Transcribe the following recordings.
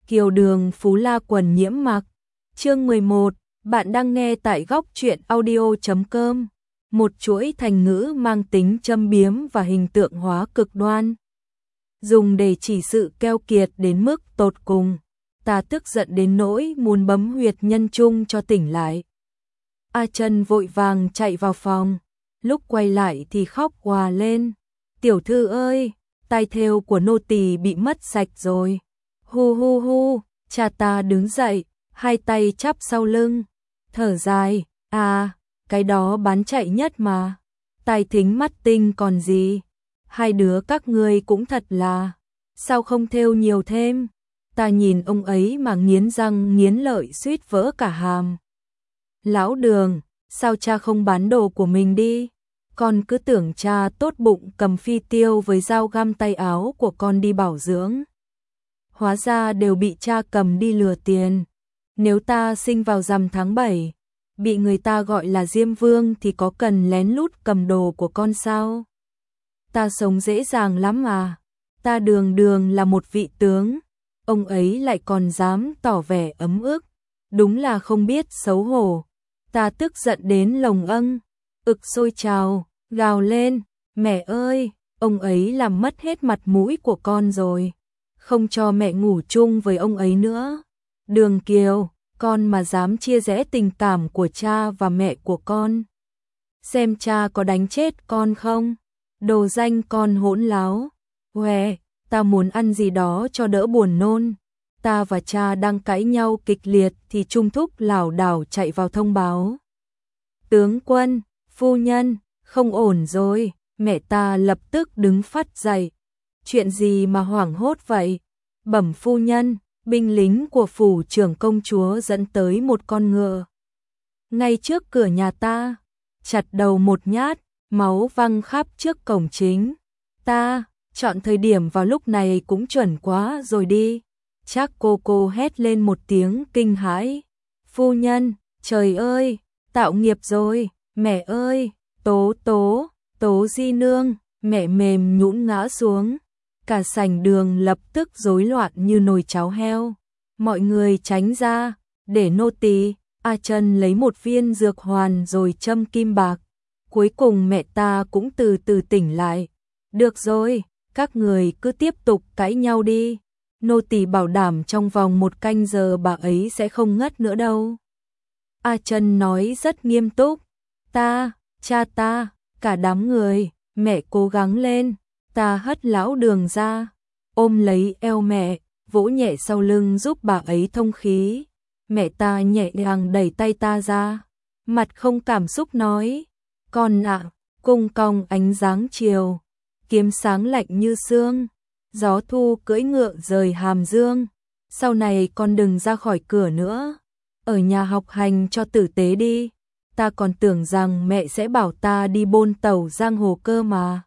Kiều Đường Phú La Quần Nhiễm Mặc. Chương 11, bạn đang nghe tại góc truyện audio.com. Một chuỗi thành ngữ mang tính châm biếm và hình tượng hóa cực đoan, dùng để chỉ sự keo kiệt đến mức tột cùng. Ta tức giận đến nỗi muốn bấm huyệt nhân trung cho tỉnh lại. A Trân vội vàng chạy vào phòng, lúc quay lại thì khóc òa lên. Tiểu thư ơi, tai thêu của nô tỳ bị mất sạch rồi. Hu hu hu, cha ta đứng dậy, hai tay chắp sau lưng, thở dài, cái đó bán chạy nhất mà. Tai thính mắt tinh còn gì. Hai đứa các ngươi cũng thật là, sao không thêu nhiều thêm. Ta nhìn ông ấy mà nghiến răng nghiến lợi suýt vỡ cả hàm. Lão Đường, sao cha không bán đồ của mình đi? Con cứ tưởng cha tốt bụng cầm phi tiêu với dao găm tay áo của con đi bảo dưỡng. Hóa ra đều bị cha cầm đi lừa tiền. Nếu ta sinh vào rằm tháng 7, bị người ta gọi là Diêm Vương thì có cần lén lút cầm đồ của con sao? Ta sống dễ dàng lắm mà. Ta đường đường là một vị tướng, ông ấy lại còn dám tỏ vẻ ấm ức. Đúng là không biết xấu hổ. Ta tức giận đến lồng âng, ực sôi trào, gào lên, mẹ ơi, ông ấy làm mất hết mặt mũi của con rồi. Không cho mẹ ngủ chung với ông ấy nữa. Đường Kiều, con mà dám chia rẽ tình cảm của cha và mẹ của con, xem cha có đánh chết con không? Đồ danh con hỗn láo. Huề, ta muốn ăn gì đó cho đỡ buồn nôn. Ta và cha đang cãi nhau kịch liệt thì Trung Thúc lảo đảo chạy vào thông báo. Tướng quân, phu nhân, không ổn rồi. Mẹ ta lập tức đứng phắt dậy. Chuyện gì mà hoảng hốt vậy? Bẩm phu nhân, binh lính của phủ trưởng công chúa dẫn tới một con ngựa ngay trước cửa nhà ta, chặt đầu một nhát, máu văng khắp trước cổng chính. Ta, chọn thời điểm vào lúc này cũng chuẩn quá rồi đi. Chắc cô hét lên một tiếng kinh hãi. Phu nhân, trời ơi, tạo nghiệp rồi, mẹ ơi, Tố Di Nương, mẹ mềm nhũn ngã xuống. Cả sảnh đường lập tức rối loạn như nồi cháo heo. Mọi người tránh ra, để nô tỳ. A Trân lấy một viên dược hoàn rồi châm kim bạc. Cuối cùng mẹ ta cũng từ từ tỉnh lại. Được rồi, các người cứ tiếp tục cãi nhau đi. Nô tỳ bảo đảm trong vòng 1 canh giờ bà ấy sẽ không ngất nữa đâu. A Trân nói rất nghiêm túc. Cha ta, cả đám người, mẹ cố gắng lên. Ta hất lão Đường ra, ôm lấy eo mẹ, vỗ nhẹ sau lưng giúp bà ấy thông khí. Mẹ ta nhẹ nhàng đẩy tay ta ra, mặt không cảm xúc nói, con ạ, cung cong ánh dáng chiều, kiếm sáng lạnh như sương, gió thu cưỡi ngựa rời Hàm Dương. Sau này con đừng ra khỏi cửa nữa, ở nhà học hành cho tử tế đi. Ta còn tưởng rằng mẹ sẽ bảo ta đi bôn tẩu giang hồ cơ mà.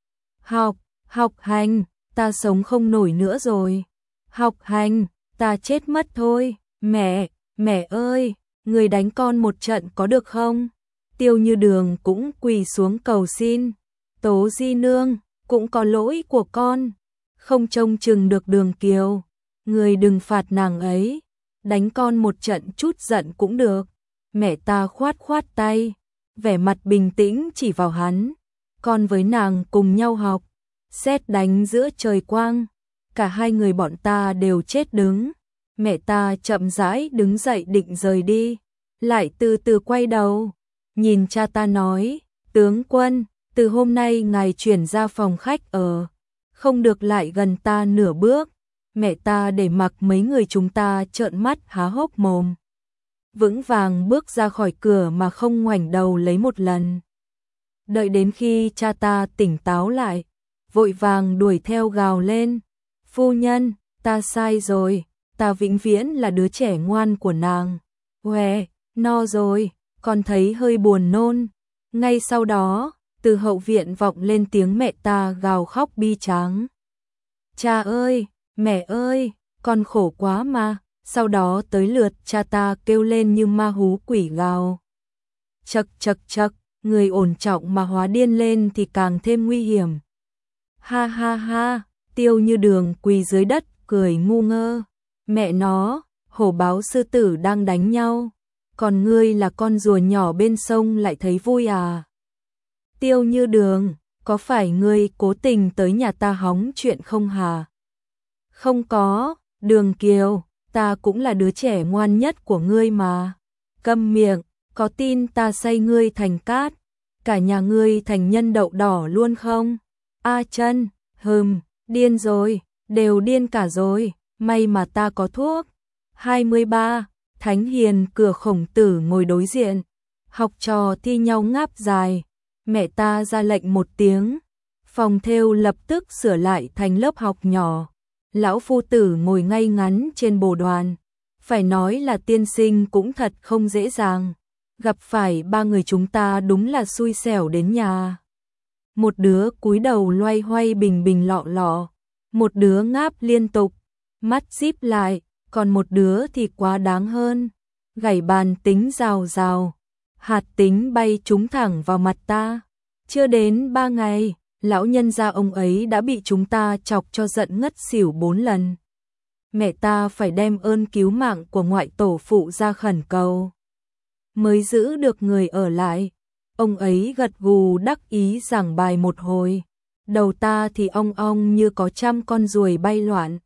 Học hành, ta sống không nổi nữa rồi. Học hành, ta chết mất thôi. Mẹ ơi, người đánh con một trận có được không? Tiêu Như Đường cũng quỳ xuống cầu xin. Tố Di Nương, cũng có lỗi của con. Không trông chừng được Đường Kiều. Người đừng phạt nàng ấy. Đánh con một trận chút giận cũng được. Mẹ ta khoát tay, vẻ mặt bình tĩnh chỉ vào hắn. Con với nàng cùng nhau học. Sét đánh giữa trời quang, cả hai người bọn ta đều chết đứng. Mẹ ta chậm rãi đứng dậy định rời đi, lại từ từ quay đầu, nhìn cha ta nói, tướng quân, từ hôm nay ngài chuyển ra phòng khách ở, không được lại gần ta nửa bước. Mẹ ta để mặc mấy người chúng ta trợn mắt há hốc mồm, vững vàng bước ra khỏi cửa mà không ngoảnh đầu lấy một lần. Đợi đến khi cha ta tỉnh táo lại, vội vàng đuổi theo gào lên, phu nhân, ta sai rồi, ta vĩnh viễn là đứa trẻ ngoan của nàng. Huề, no rồi, con thấy hơi buồn nôn. Ngay sau đó, từ hậu viện vọng lên tiếng mẹ ta gào khóc bi tráng. Cha ơi, mẹ ơi, con khổ quá mà. Sau đó tới lượt cha ta kêu lên như ma hú quỷ gào. Chậc, người ổn trọng mà hóa điên lên thì càng thêm nguy hiểm. Ha, Tiêu Như Đường quỳ dưới đất cười ngu ngơ. Mẹ nó, hổ báo sư tử đang đánh nhau, còn ngươi là con rùa nhỏ bên sông lại thấy vui à? Tiêu Như Đường, có phải ngươi cố tình tới nhà ta hóng chuyện không hả? Không có, Đường Kiều, ta cũng là đứa trẻ ngoan nhất của ngươi mà. Câm miệng, có tin ta xay ngươi thành cát, cả nhà ngươi thành nhân đậu đỏ luôn không? A Chân, điên rồi, đều điên cả rồi, may mà ta có thuốc. 23. Thánh Hiền cửa Khổng Tử ngồi đối diện, học trò thi nhau ngáp dài, mẹ ta ra lệnh một tiếng, phòng thêu lập tức sửa lại thành lớp học nhỏ. Lão phu tử ngồi ngay ngắn trên bồ đoàn, phải nói là tiên sinh cũng thật không dễ dàng, gặp phải ba người chúng ta đúng là xui xẻo đến nhà. Một đứa cúi đầu loay hoay bình bình lọ lọ, một đứa ngáp liên tục, mắt díp lại, còn một đứa thì quá đáng hơn, gảy bàn tính rào rào, hạt tính bay trúng thẳng vào mặt ta. Chưa đến 3 ngày, lão nhân gia ông ấy đã bị chúng ta chọc cho giận ngất xỉu 4 lần. Mẹ ta phải đem ơn cứu mạng của ngoại tổ phụ ra khẩn cầu, mới giữ được người ở lại. Ông ấy gật gù đắc ý giảng bài một hồi, đầu ta thì ong ong như có trăm con ruồi bay loạn.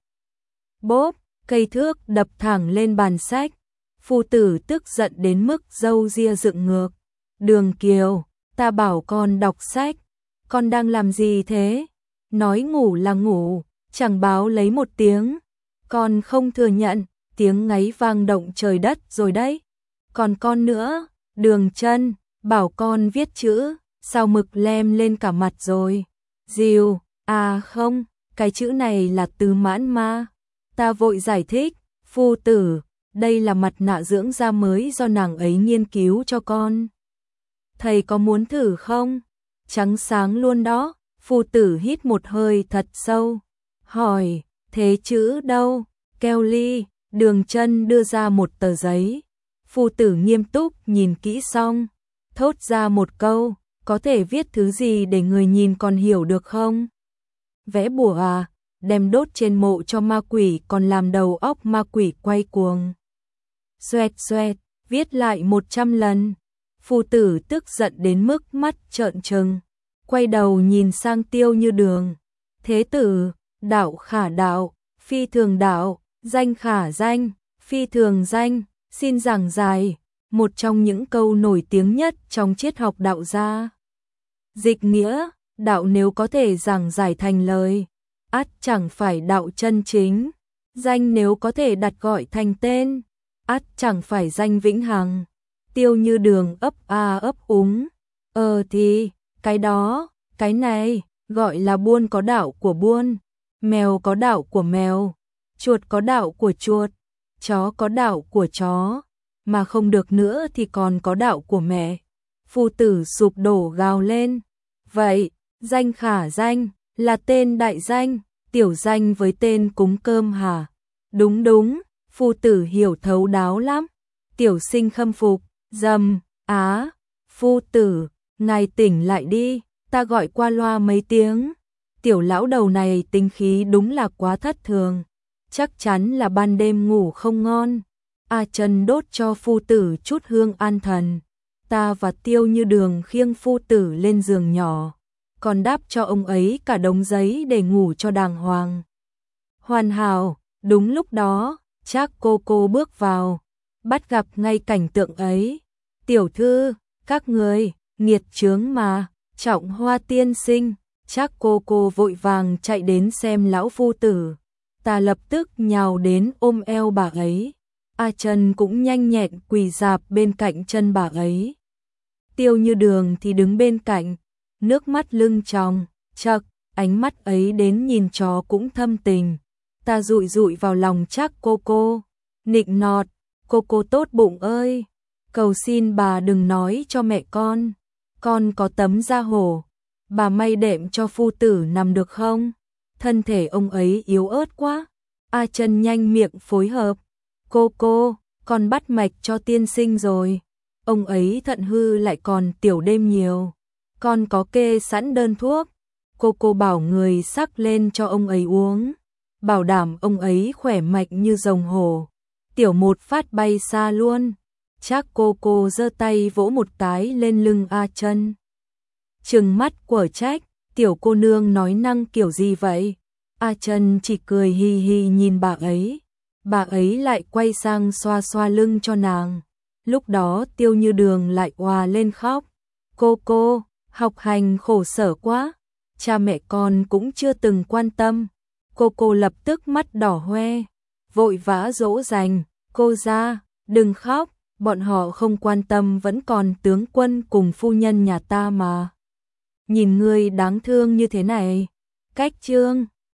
Bốp, cây thước đập thẳng lên bàn sách, phu tử tức giận đến mức râu ria dựng ngược. Đường Kiều, ta bảo con đọc sách, con đang làm gì thế? Nói ngủ là ngủ, chẳng báo lấy một tiếng. Con không thừa nhận, tiếng ngáy vang động trời đất rồi đấy. Còn con nữa, Đường Chân, bảo con viết chữ, sao mực lem lên cả mặt rồi. Dìu, à không, cái chữ này là từ mãn ma. Ta vội giải thích, phu tử, đây là mặt nạ dưỡng da mới do nàng ấy nghiên cứu cho con. Thầy có muốn thử không? Trắng sáng luôn đó. Phu tử hít một hơi thật sâu, hỏi, thế chữ đâu? Kelly, Đường Chân đưa ra một tờ giấy. Phu tử nghiêm túc nhìn kỹ xong, thốt ra một câu, có thể viết thứ gì để người nhìn còn hiểu được không? Vẽ bùa à? Đem đốt trên mộ cho ma quỷ, còn làm đầu óc ma quỷ quay cuồng. Xoẹt xoẹt, viết lại 100 lần. Phu tử tức giận đến mức mắt trợn trừng, quay đầu nhìn sang Tiêu Như Đường. Thế tử, đạo khả đạo, phi thường đạo, danh khả danh, phi thường danh, xin giảng giải, một trong những câu nổi tiếng nhất trong triết học đạo gia. Dịch nghĩa, đạo nếu có thể giảng giải thành lời, ắt chẳng phải đạo chân chính. Danh nếu có thể đặt gọi thành tên, ắt chẳng phải danh vĩnh hằng. Tiêu Như Đường ấp a ấp úng. Thì, cái đó, cái này, gọi là buôn có đạo của buôn, mèo có đạo của mèo, chuột có đạo của chuột, chó có đạo của chó, mà không được nữa thì còn có đạo của mẹ. Phu tử sụp đổ gào lên. Vậy, danh khả danh, là tên đại danh, tiểu danh với tên cúng cơm hả? Đúng đúng, phu tử hiểu thấu đáo lắm. Tiểu sinh khâm phục, á, phu tử, ngài tỉnh lại đi, ta gọi qua loa mấy tiếng. Tiểu lão đầu này tính khí đúng là quá thất thường, chắc chắn là ban đêm ngủ không ngon. A Chân đốt cho phu tử chút hương an thần. Ta và Tiêu Như Đường khiêng phu tử lên giường nhỏ, còn đáp cho ông ấy cả đống giấy để ngủ cho đàng hoàng. Hoàn hảo, đúng lúc đó, Trác cô bước vào, bắt gặp ngay cảnh tượng ấy. Tiểu thư, các người, nghiệt chướng mà, Trọng Hoa tiên sinh. Trác cô vội vàng chạy đến xem lão phu tử. Ta lập tức nhào đến ôm eo bà ấy. A Chân cũng nhanh nhẹn quỳ rạp bên cạnh chân bà ấy. Tiêu Như Đường thì đứng bên cạnh, nước mắt lưng tròng, chậc, ánh mắt ấy đến nhìn chó cũng thâm tình. Ta dụi dụi vào lòng Trác cô, nịnh nọt, cô tốt bụng ơi, cầu xin bà đừng nói cho mẹ con có tấm da hổ, bà may đệm cho phu tử nằm được không? Thân thể ông ấy yếu ớt quá. A Chân nhanh miệng phối hợp, cô, con bắt mạch cho tiên sinh rồi. Ông ấy thận hư lại còn tiểu đêm nhiều, con có kê sẵn đơn thuốc. Cô bảo người sắc lên cho ông ấy uống. bảo đảm ông ấy khỏe mạnh như rồng hổ. Tiểu Một phát bay xa luôn. Trác cô giơ tay vỗ một cái lên lưng A Chân. Trừng mắt của Trách, tiểu cô nương nói năng kiểu gì vậy? A Chân chỉ cười hi hi nhìn bà ấy lại quay sang xoa xoa lưng cho nàng. Lúc đó Tiêu Như Đường lại òa lên khóc. Cô, học hành khổ sở quá, cha mẹ con cũng chưa từng quan tâm. Cô lập tức mắt đỏ hoe, vội vã dỗ dành, cô ra, đừng khóc, bọn họ không quan tâm vẫn còn tướng quân cùng phu nhân nhà ta mà. Nhìn ngươi đáng thương như thế này, cách trương.